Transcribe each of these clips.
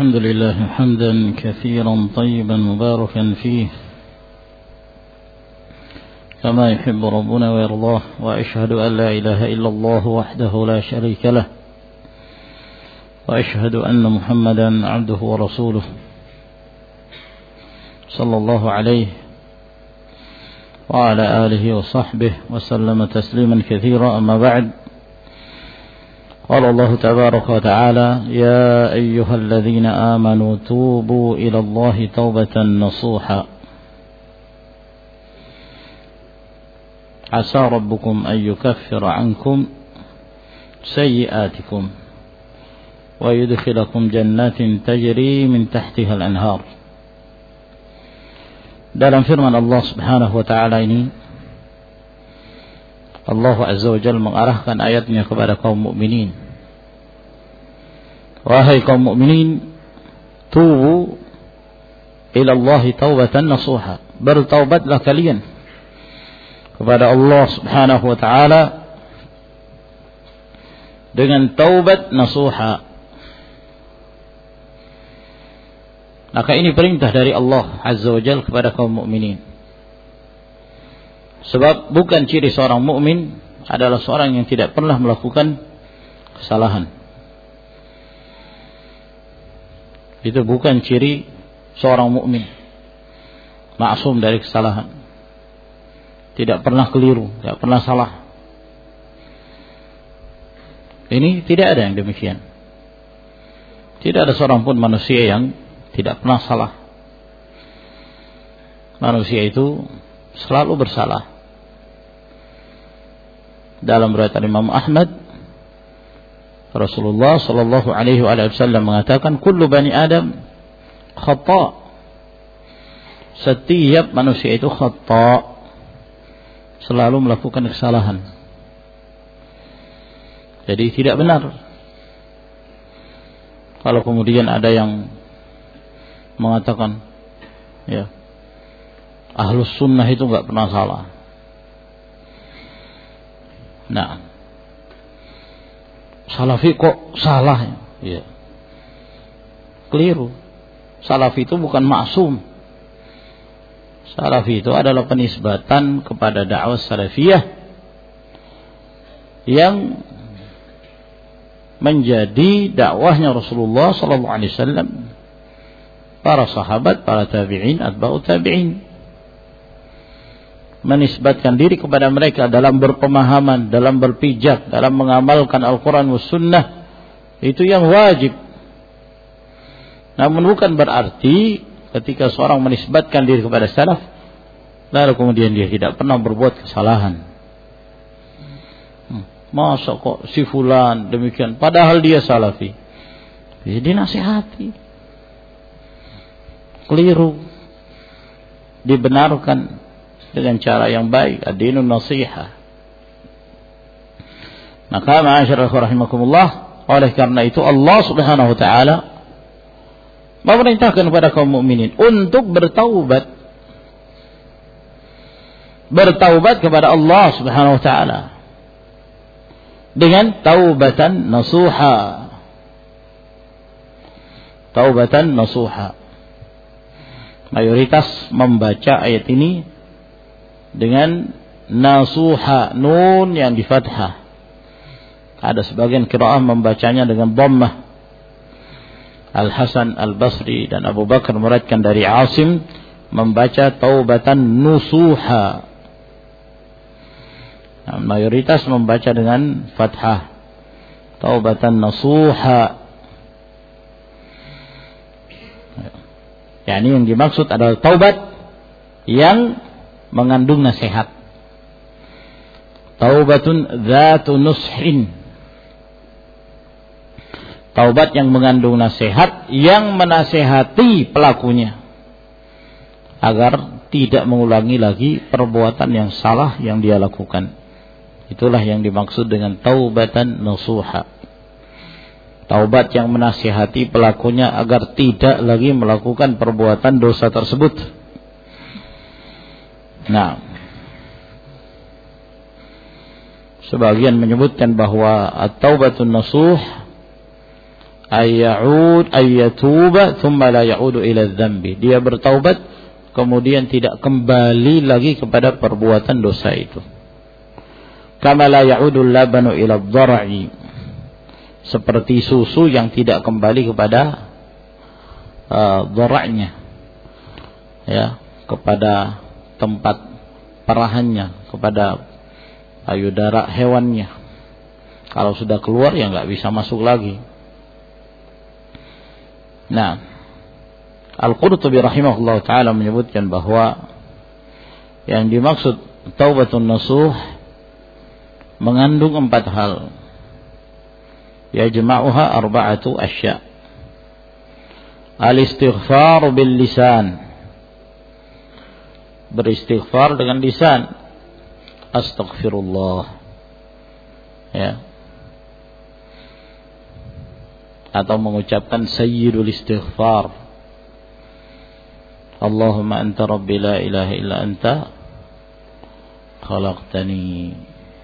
الحمد لله حمدا كثيرا طيبا مباركا فيه كما يحب ربنا ويرضاه، وأشهد أن لا إله إلا الله وحده لا شريك له، وأشهد أن محمدا عبده ورسوله صلى الله عليه وعلى آله وصحبه وسلم تسليما كثيرا. أما بعد، قال الله تبارك وتعالى: يا أيها الذين آمنوا توبوا إلى الله توبة نصوحا عسى ربكم أن يكفر عنكم سيئاتكم ويدخلكم جنات تجري من تحتها الأنهار. Dalam firman Allah Subhanahu wa taala ini, Allah Azza wa Jalla mengarahkan ayatnya kepada kaum mukminin. Wahai kaum mukminin, tubu ila Allah taubatan nasuha. Bertaubatlah kalian kepada Allah Subhanahu wa taala dengan taubat nasuha. Maka ini perintah dari Allah Azza wa Jalla kepada kaum mukminin. Sebab bukan ciri seorang mukmin adalah seorang yang tidak pernah melakukan kesalahan. Itu bukan ciri seorang mukmin. Maksum dari kesalahan. Tidak pernah keliru, tidak pernah salah. Ini tidak ada yang demikian. Tidak ada seorang pun manusia yang tidak pernah salah. Manusia itu selalu bersalah. Dalam riwayat Imam Ahmad, Rasulullah sallallahu alaihi wasallam mengatakan, kullu bani Adam khata'. Setiap manusia itu khata', selalu melakukan kesalahan. Jadi tidak benar kalau kemudian ada yang mengatakan, ya, Ahlus Sunnah itu enggak pernah salah. Nah, Salafi kok salah? Ya, keliru. Salafi itu bukan maksum. Salafi itu adalah penisbatan kepada dakwah salafiyah yang menjadi dakwahnya Rasulullah sallallahu alaihi wasallam, para sahabat, para tabi'in, atba'ut tabi'in. Menisbatkan diri kepada mereka dalam berpemahaman, dalam berpijak, dalam mengamalkan Al-Quran wa Sunnah, itu yang wajib. Namun bukan berarti ketika seorang menisbatkan diri kepada salaf, lalu kemudian dia tidak pernah berbuat kesalahan. Masa kok si fulan demikian, padahal dia salafi. Jadi nasihati. Keliru. Dibenarkan dengan cara yang baik, ad-dinun nasihah. Maka ma'asyiral rahimakumullah, oleh karena itu Allah Subhanahu wa taala memerintahkan kepada kaum mukminin untuk bertaubat. Bertaubat kepada Allah Subhanahu wa taala dengan taubatan nasuha. Taubatan nasuha. Mayoritas membaca ayat ini dengan nasuha, nun yang di fathah. Ada sebagian qiraah membacanya dengan dhammah. Al-Hasan Al-Basri dan Abu Bakar meriwayatkan dari Asim membaca taubatan nusuha. Nah, mayoritas membaca dengan fathah. Taubatan nasuha. Yani yang dimaksud adalah taubat yang mengandung nasihat. Taubatun dzatu nushin. Taubat yang mengandung nasihat, yang menasihati pelakunya agar tidak mengulangi lagi perbuatan yang salah yang dia lakukan. Itulah yang dimaksud dengan taubatan nasuha. Taubat yang menasihati pelakunya agar tidak lagi melakukan perbuatan dosa tersebut. Nah, sebagian menyebutkan bahwa at-taubatun nasuh ayyatuba thumma la ya'udu ila dzambi. Dia bertaubat kemudian tidak kembali lagi kepada perbuatan dosa itu. Kama la ya'udu labanu ila dhar'i. Seperti susu yang tidak kembali kepada dhar'nya. Ya, kepada tempat perahannya, kepada payudara hewannya. Kalau sudah keluar ya enggak bisa masuk lagi. Nah, Al-Qurtubi rahimahullah ta'ala menyebutkan bahwa yang dimaksud taubatun nasuh mengandung 4 hal. Yajma'uha arba'atu asya'. Al-istighfar bil lisan. Beristighfar dengan lisan. Astaghfirullah. Ya. Atau mengucapkan sayyidul istighfar. Allahumma anta rabbi la ilaha illa anta khalaqtani.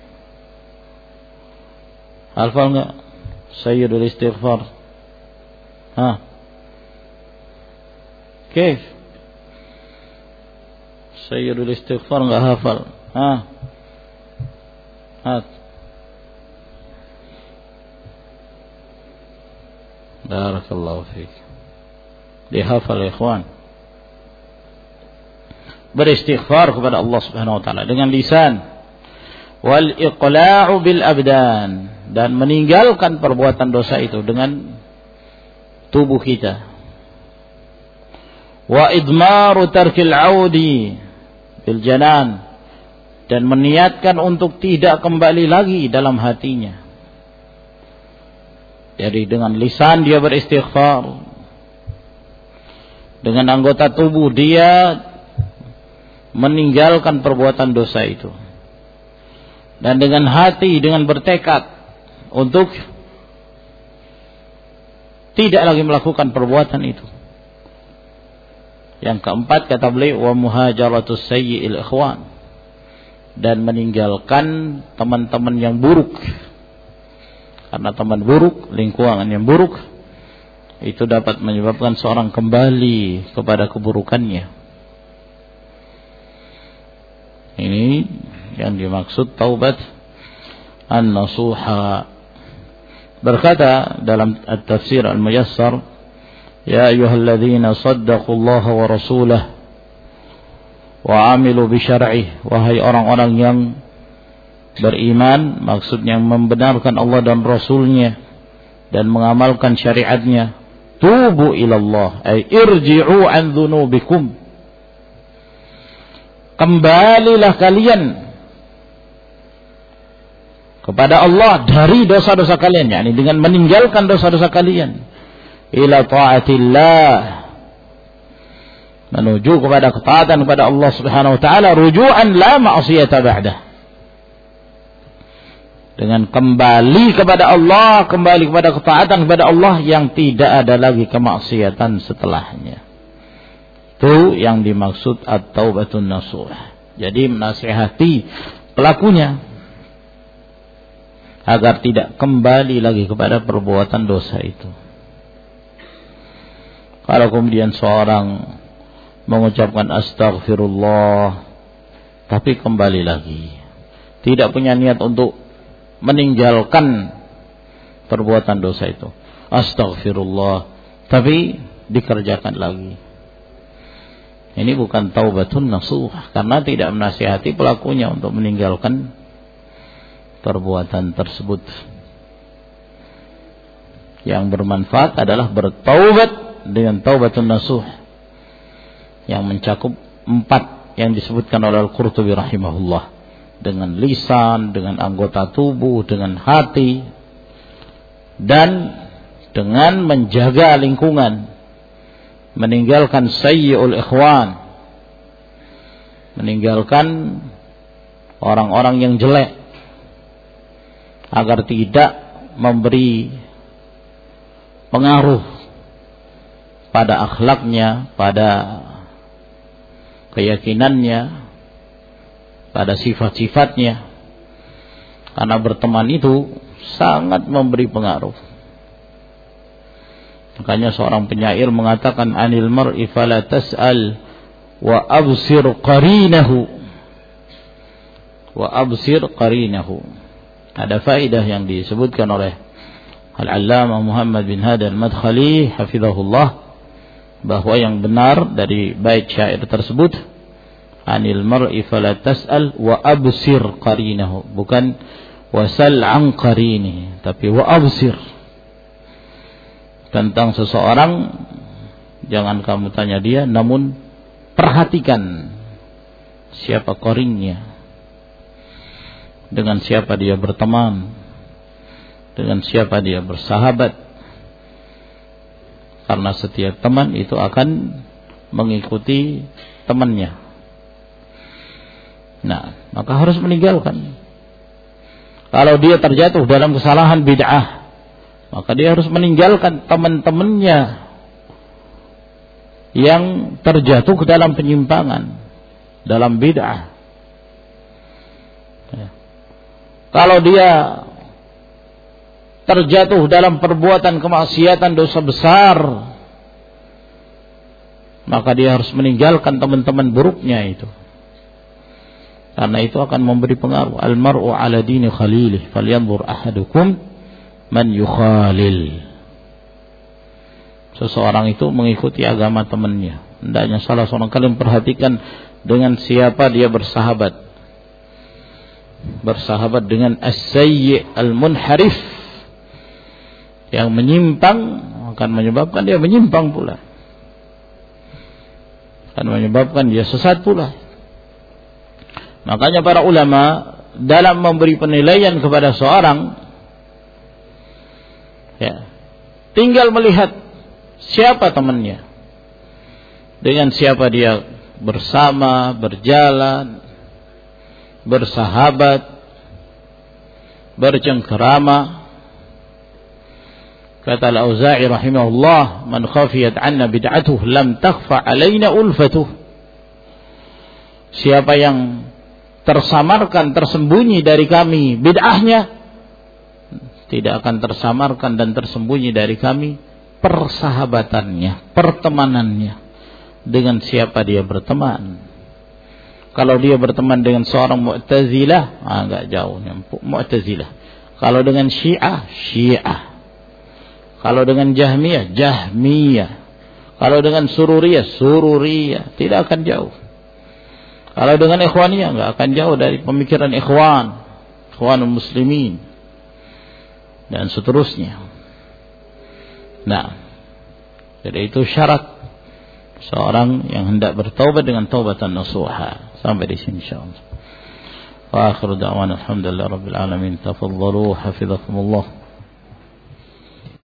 Hafal enggak sayyidul istighfar? Kif? Sayyidul istighfar enggak hafal? Barakallahu fiik. Dihafal ya ikhwan. Beristighfar kepada Allah Subhanahu wa taala dengan lisan. Wal iqla'u bil abdan, dan meninggalkan perbuatan dosa itu dengan tubuh kita. Wa idmaru tarkil 'audi bil janan, dan meniatkan untuk tidak kembali lagi dalam hatinya. Jadi dengan lisan dia beristighfar, dengan anggota tubuh dia meninggalkan perbuatan dosa itu, dan dengan hati dengan bertekad untuk tidak lagi melakukan perbuatan itu. Yang keempat kata beliau, wa muhajaratus sayyi'il ikhwan, dan meninggalkan teman-teman yang buruk. Karena teman buruk, lingkungan yang buruk itu dapat menyebabkan seorang kembali kepada keburukannya. Ini yang dimaksud taubat an-nasuha. Berkata dalam at-tafsir al-muyassar, ya ayyuhalladzina saddaqullaha wa rasulahu wa amilu bi syar'ihi, wahai orang-orang yang beriman, maksudnya membenarkan Allah dan Rasulnya dan mengamalkan syariatnya. Tubu ilallah, ay irji'u an dhunubikum, kembalilah kalian kepada Allah dari dosa-dosa kalian, yakni dengan meninggalkan dosa-dosa kalian. Ila ta'atillah, menuju kepada ketaatan kepada Allah Subhanahu wa taala, ruju'an la ma'siyata ba'dah, dengan kembali kepada Allah, kembali kepada ketaatan kepada Allah yang tidak ada lagi kemaksiatan setelahnya. Itu yang dimaksud at-taubatun nasuh. Jadi menasihati pelakunya agar tidak kembali lagi kepada perbuatan dosa itu. Kalau kemudian seorang mengucapkan astaghfirullah tapi kembali lagi, tidak punya niat untuk meninggalkan perbuatan dosa itu, astaghfirullah tapi dikerjakan lagi, ini bukan taubatun nasuh, karena tidak menasihati pelakunya untuk meninggalkan perbuatan tersebut. Yang bermanfaat adalah bertaubat dengan taubatun nasuh yang mencakup 4 yang disebutkan oleh Al-Qurtubi rahimahullah, dengan lisan, dengan anggota tubuh, dengan hati, dan dengan menjaga lingkungan, meninggalkan sayyi'ul ikhwan, meninggalkan orang-orang yang jelek, agar tidak memberi pengaruh pada akhlaknya, pada keyakinannya, pada sifat-sifatnya. Karena berteman itu sangat memberi pengaruh. Makanya seorang penyair mengatakan, anil mar'i fala tas'al wa absir qarinahu. Wa absir qarinahu. Ada faedah yang disebutkan oleh Al-Allamah Muhammad bin Hadi Al-Madkhali hafizahullah, bahwa yang benar dari bait syair tersebut, anil mar'i fala tas'al wa absir qarinahu, bukan wasal an qarini, tapi wa absir. Tentang seseorang jangan kamu tanya dia, namun perhatikan siapa qarinnya, dengan siapa dia berteman, dengan siapa dia bersahabat. Karena setiap teman itu akan mengikuti temannya. Nah, maka harus meninggalkan. Kalau dia terjatuh dalam kesalahan bid'ah, maka dia harus meninggalkan teman-temannya yang terjatuh ke dalam penyimpangan, dalam bid'ah. Ya. Kalau dia terjatuh dalam perbuatan kemaksiatan, dosa besar, maka dia harus meninggalkan teman-teman buruknya itu. Karena itu akan memberi pengaruh. Al-mar'u ala dini khalilih, falyanzur ahadukum man yukhalil. Seseorang itu mengikuti agama temannya. Hendaknya salah seorang kalian perhatikan dengan siapa dia bersahabat. Bersahabat dengan as-sayyi' al-munharif, yang menyimpang, akan menyebabkan dia menyimpang pula, akan menyebabkan dia sesat pula. Makanya para ulama dalam memberi penilaian kepada seorang, ya, tinggal melihat siapa temannya, dengan siapa dia bersama, berjalan, bersahabat, bercengkerama. Kata Al-Auza'i rahimahullah, man khafiyat anna bid'atuh lam takhfa alaina ulfatuh. Siapa yang tersamarkan, tersembunyi dari kami bid'ahnya, tidak akan tersamarkan dan tersembunyi dari kami persahabatannya, pertemanannya, dengan siapa dia berteman. Kalau dia berteman dengan seorang Mu'tazilah, enggak jauh Mu'tazilah. Kalau dengan Syiah, Syiah. Kalau dengan Jahmiyah, Jahmiyah. Kalau dengan Sururiyah, Sururiyah. Tidak akan jauh. Kalau dengan Ikhwaniyah, enggak akan jauh dari pemikiran Ikhwan, Ikhwanul Muslimin, dan seterusnya. Nah, jadi itu syarat seorang yang hendak bertaubat dengan taubatan nasuha. Sampai di sini insyaallah. Wa akhiru da'wana alhamdulillahi rabbil alamin. Tafadhalu hafizakumullah.